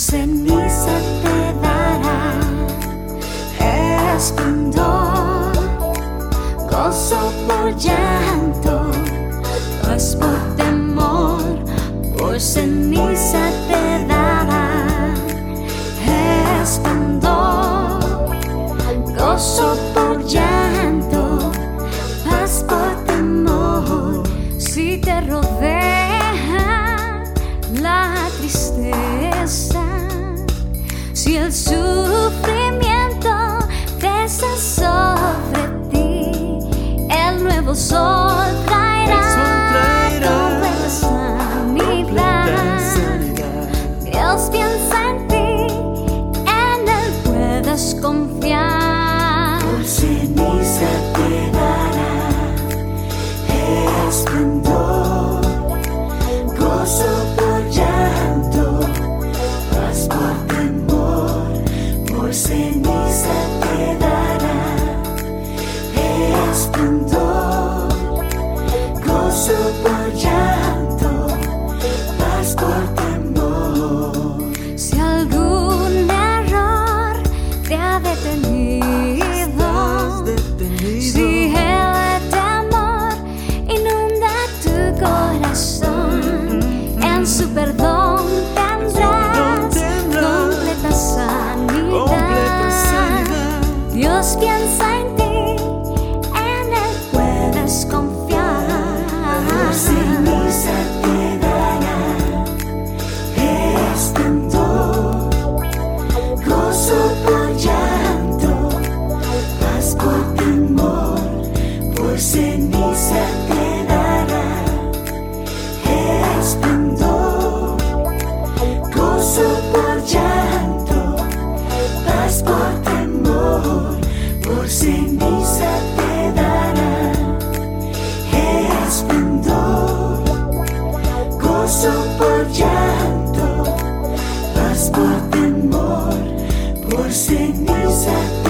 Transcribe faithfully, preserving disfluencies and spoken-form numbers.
ceniza te dará esplendor, gozo por llanto, paz por temor, por ceniza te dará esplendor, gozo por llanto, paz por temor. Si te rodea la tristeza, si el sufrimiento pesa sobre ti, el nuevo sol traerá, completa sanidad. Dios piensa en ti, en Él puedes confiar. Por ceniza te dará esplendor, gozo por llanto, paz por temor. Por ceniza te dará esplendor, gozo por llanto, paz por temor. Si algún error te ha detenido, si el temor inunda tu corazón, en su perdón tendrás completa sanidad. Dios piensa en ti, en Él puedes confiar. Por ceniza te dará esplendor, gozo por llanto, paz por temor. Por ceniza te dará esplendor, gozo por llanto, paz por temor. Por ceniza te dará esplendor, gozo por llanto, paz por temor. Por ceniza te